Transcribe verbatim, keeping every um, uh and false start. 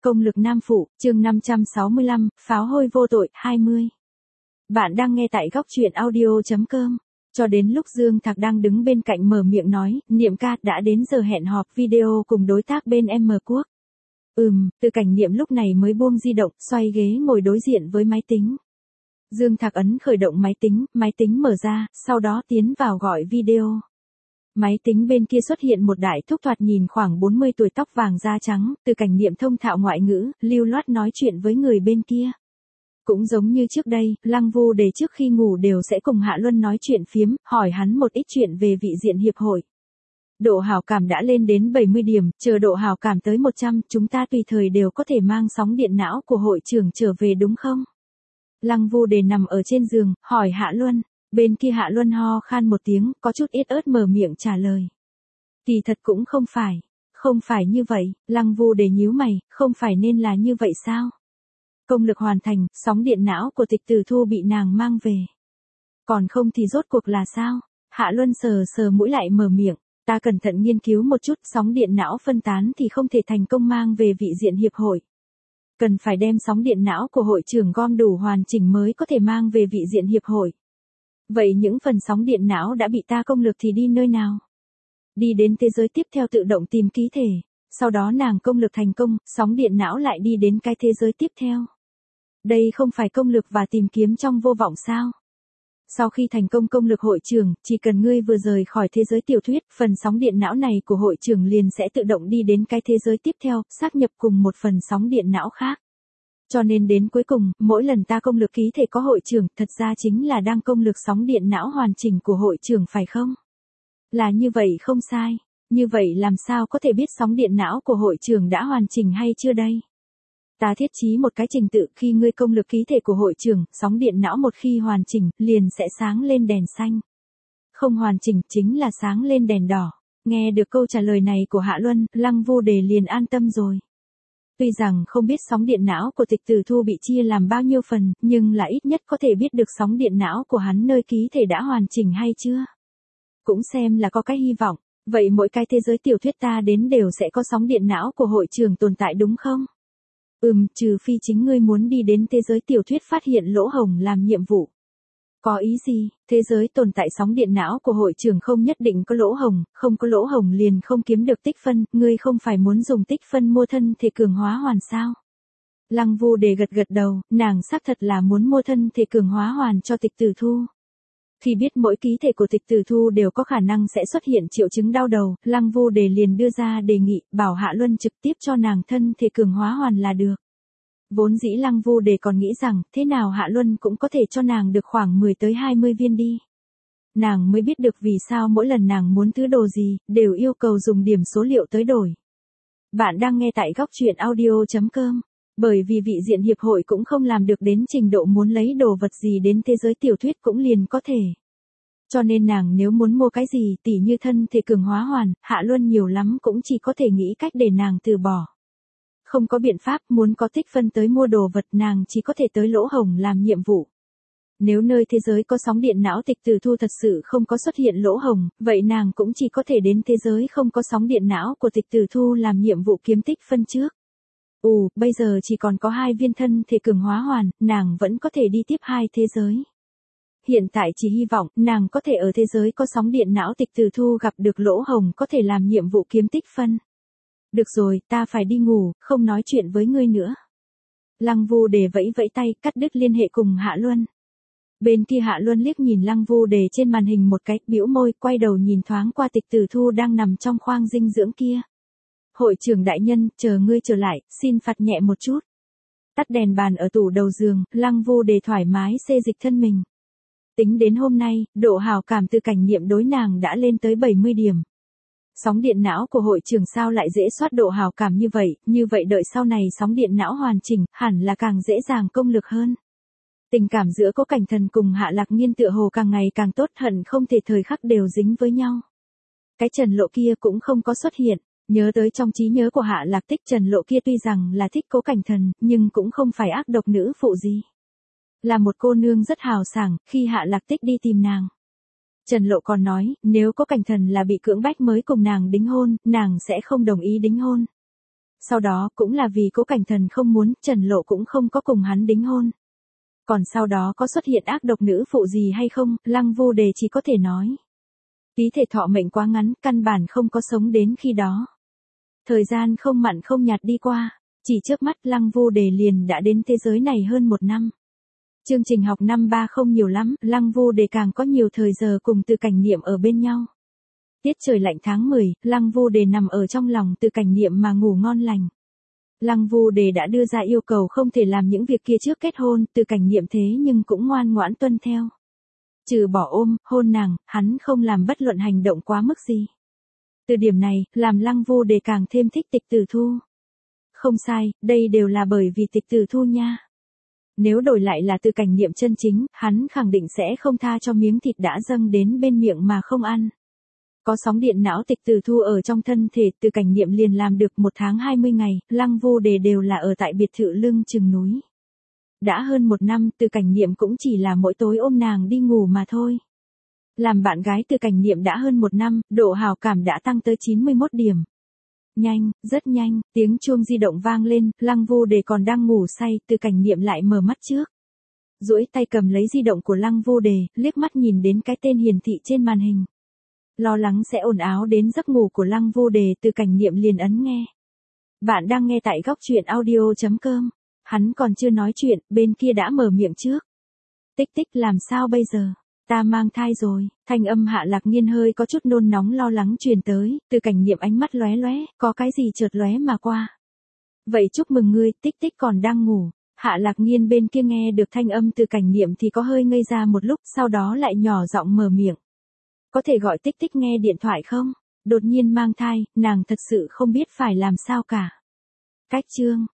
Công lực nam phụ, chương năm trăm sáu mươi lăm, pháo hôi vô tội, hai mươi. Bạn đang nghe tại góc truyện audio chấm com. Cho đến lúc Dương Thạc đang đứng bên cạnh mở miệng nói, Niệm ca đã đến giờ hẹn họp video cùng đối tác bên M Quốc. Ừm, Từ Cảnh Niệm lúc này mới buông di động, xoay ghế ngồi đối diện với máy tính. Dương Thạc ấn khởi động máy tính, máy tính mở ra, sau đó tiến vào gọi video. Máy tính bên kia xuất hiện một đại thúc thoạt nhìn khoảng bốn mươi tuổi, tóc vàng da trắng, Từ Cảnh Niệm thông thạo ngoại ngữ, lưu loát nói chuyện với người bên kia. Cũng giống như trước đây, Lăng Vu Đề trước khi ngủ đều sẽ cùng Hạ Luân nói chuyện phiếm, hỏi hắn một ít chuyện về vị diện hiệp hội. Độ hảo cảm đã lên đến bảy mươi điểm, chờ độ hảo cảm tới một trăm, chúng ta tùy thời đều có thể mang sóng điện não của hội trưởng trở về đúng không? Lăng Vu Đề nằm ở trên giường, hỏi Hạ Luân. Bên kia Hạ Luân ho khan một tiếng, có chút ít ớt mở miệng trả lời. Kỳ thật cũng không phải, không phải như vậy, Lăng Vu Đề nhíu mày, không phải nên là như vậy sao? Công lực hoàn thành, sóng điện não của Tịch Tử Thu bị nàng mang về. Còn không thì rốt cuộc là sao? Hạ Luân sờ sờ mũi lại mở miệng, ta cẩn thận nghiên cứu một chút, sóng điện não phân tán thì không thể thành công mang về vị diện hiệp hội. Cần phải đem sóng điện não của hội trưởng gom đủ hoàn chỉnh mới có thể mang về vị diện hiệp hội. Vậy những phần sóng điện não đã bị ta công lực thì đi nơi nào? Đi đến thế giới tiếp theo tự động tìm ký thể, sau đó nàng công lực thành công, sóng điện não lại đi đến cái thế giới tiếp theo. Đây không phải công lực và tìm kiếm trong vô vọng sao? Sau khi thành công công lực hội trưởng, chỉ cần ngươi vừa rời khỏi thế giới tiểu thuyết, phần sóng điện não này của hội trưởng liền sẽ tự động đi đến cái thế giới tiếp theo, xác nhập cùng một phần sóng điện não khác. Cho nên đến cuối cùng, mỗi lần ta công lực ký thể có hội trưởng, thật ra chính là đang công lực sóng điện não hoàn chỉnh của hội trưởng phải không? Là như vậy không sai. Như vậy làm sao có thể biết sóng điện não của hội trưởng đã hoàn chỉnh hay chưa đây? Ta thiết trí một cái trình tự, khi ngươi công lực ký thể của hội trưởng, sóng điện não một khi hoàn chỉnh, liền sẽ sáng lên đèn xanh. Không hoàn chỉnh chính là sáng lên đèn đỏ. Nghe được câu trả lời này của Hạ Luân, Lăng Vu Đề liền an tâm rồi. Tuy rằng không biết sóng điện não của Tịch Tử Thu bị chia làm bao nhiêu phần, nhưng là ít nhất có thể biết được sóng điện não của hắn nơi ký thể đã hoàn chỉnh hay chưa. Cũng xem là có cái hy vọng, vậy mỗi cái thế giới tiểu thuyết ta đến đều sẽ có sóng điện não của hội trưởng tồn tại đúng không? Ừm, trừ phi chính ngươi muốn đi đến thế giới tiểu thuyết phát hiện lỗ hổng làm nhiệm vụ. Có ý gì? Thế giới tồn tại sóng điện não của hội trưởng không nhất định có lỗ hổng, không có lỗ hổng liền không kiếm được tích phân, ngươi không phải muốn dùng tích phân mua thân thể cường hóa hoàn sao? Lăng Vu Đề gật gật đầu, nàng xác thật là muốn mua thân thể cường hóa hoàn cho Tịch Tử Thu. Khi biết mỗi ký thể của Tịch Tử Thu đều có khả năng sẽ xuất hiện triệu chứng đau đầu, Lăng Vu Đề liền đưa ra đề nghị, bảo Hạ Luân trực tiếp cho nàng thân thể cường hóa hoàn là được. Vốn dĩ Lăng Vu Đề còn nghĩ rằng, thế nào Hạ Luân cũng có thể cho nàng được khoảng mười tới hai mươi viên đi. Nàng mới biết được vì sao mỗi lần nàng muốn thứ đồ gì, đều yêu cầu dùng điểm số liệu tới đổi. Bạn đang nghe tại góc truyện audio chấm com. Bởi vì vị diện hiệp hội cũng không làm được đến trình độ muốn lấy đồ vật gì đến thế giới tiểu thuyết cũng liền có thể. Cho nên nàng nếu muốn mua cái gì tỉ như thân thể cường hóa hoàn, Hạ Luân nhiều lắm cũng chỉ có thể nghĩ cách để nàng từ bỏ. Không có biện pháp, muốn có tích phân tới mua đồ vật nàng chỉ có thể tới lỗ hổng làm nhiệm vụ. Nếu nơi thế giới có sóng điện não Tịch Tử Thu thật sự không có xuất hiện lỗ hổng, vậy nàng cũng chỉ có thể đến thế giới không có sóng điện não của Tịch Tử Thu làm nhiệm vụ kiếm tích phân trước. Ồ, bây giờ chỉ còn có hai viên thân thể cường hóa hoàn, nàng vẫn có thể đi tiếp hai thế giới. Hiện tại chỉ hy vọng, nàng có thể ở thế giới có sóng điện não Tịch Tử Thu gặp được lỗ hổng có thể làm nhiệm vụ kiếm tích phân. Được rồi, ta phải đi ngủ, không nói chuyện với ngươi nữa. Lăng Vu Đề vẫy vẫy tay, cắt đứt liên hệ cùng Hạ Luân. Bên kia Hạ Luân liếc nhìn Lăng Vu Đề trên màn hình một cái, bĩu môi, quay đầu nhìn thoáng qua Tịch Tử Thu đang nằm trong khoang dinh dưỡng kia. Hội trưởng đại nhân, chờ ngươi trở lại, xin phạt nhẹ một chút. Tắt đèn bàn ở tủ đầu giường, Lăng Vu Đề thoải mái xê dịch thân mình. Tính đến hôm nay, độ hảo cảm Từ Cảnh Niệm đối nàng đã lên tới bảy mươi điểm. Sóng điện não của hội trưởng sao lại dễ soát độ hảo cảm như vậy, như vậy đợi sau này sóng điện não hoàn chỉnh, hẳn là càng dễ dàng công lực hơn. Tình cảm giữa Cố Cảnh Thần cùng Hạ Lạc Nhiên tựa hồ càng ngày càng tốt, hận không thể thời khắc đều dính với nhau. Cái Trần Lộ kia cũng không có xuất hiện. Nhớ tới trong trí nhớ của Hạ Lạc Tích, Trần Lộ kia tuy rằng là thích Cố Cảnh Thần, nhưng cũng không phải ác độc nữ phụ gì. Là một cô nương rất hào sảng, khi Hạ Lạc Tích đi tìm nàng. Trần Lộ còn nói, nếu Cố Cảnh Thần là bị cưỡng bách mới cùng nàng đính hôn, nàng sẽ không đồng ý đính hôn. sau đó cũng là vì Cố Cảnh Thần không muốn, Trần Lộ cũng không có cùng hắn đính hôn. Còn sau đó có xuất hiện ác độc nữ phụ gì hay không, Lăng Vu Đề chỉ có thể nói. Ký thể thọ mệnh quá ngắn, căn bản không có sống đến khi đó. Thời gian không mặn không nhạt đi qua, chỉ trước mắt Lăng Vu Đề liền đã đến thế giới này hơn một năm. Chương trình học năm ba không nhiều lắm, Lăng Vu Đề càng có nhiều thời giờ cùng Từ Cảnh Niệm ở bên nhau. Tiết trời lạnh tháng mười, Lăng Vu Đề nằm ở trong lòng Từ Cảnh Niệm mà ngủ ngon lành. Lăng Vu Đề đã đưa ra yêu cầu không thể làm những việc kia trước kết hôn, Từ Cảnh Niệm thế nhưng cũng ngoan ngoãn tuân theo. Trừ bỏ ôm, hôn nàng, hắn không làm bất luận hành động quá mức gì. Từ điểm này, làm Lăng Vu Đề càng thêm thích Tịch Tử Thu. Không sai, đây đều là bởi vì Tịch Tử Thu nha. Nếu đổi lại là Từ Cảnh Niệm chân chính, hắn khẳng định sẽ không tha cho miếng thịt đã dâng đến bên miệng mà không ăn. Có sóng điện não Tịch Tử Thu ở trong thân thể, Từ Cảnh Niệm liền làm được một tháng hai mươi ngày, Lăng Vu Đề đều là ở tại biệt thự lưng chừng núi. Đã hơn một năm, Từ Cảnh Niệm cũng chỉ là mỗi tối ôm nàng đi ngủ mà thôi. Làm bạn gái Từ Cảnh Niệm đã hơn một năm, độ hào cảm đã tăng tới chín mươi mốt điểm. Nhanh, rất nhanh, tiếng chuông di động vang lên, Lăng Vu Đề còn đang ngủ say, Từ Cảnh Niệm lại mở mắt trước. Duỗi tay cầm lấy di động của Lăng Vu Đề, liếc mắt nhìn đến cái tên hiển thị trên màn hình. Lo lắng sẽ ồn ào đến giấc ngủ của Lăng Vu Đề, Từ Cảnh Niệm liền ấn nghe. Bạn đang nghe tại góc truyện audio chấm com. Hắn còn chưa nói chuyện, bên kia đã mở miệng trước. Tích tích, làm sao bây giờ? Ta mang thai rồi. Thanh âm Hạ Lạc Nghiên hơi có chút nôn nóng lo lắng truyền tới, Từ Cảnh Niệm ánh mắt lóe lóe, có cái gì chợt lóe mà qua. Vậy chúc mừng ngươi, tích tích còn đang ngủ. Hạ Lạc Nghiên bên kia nghe được thanh âm Từ Cảnh Niệm thì có hơi ngây ra một lúc, sau đó lại nhỏ giọng mở miệng. Có thể gọi tích tích nghe điện thoại không? Đột nhiên mang thai, nàng thật sự không biết phải làm sao cả. Cách chương,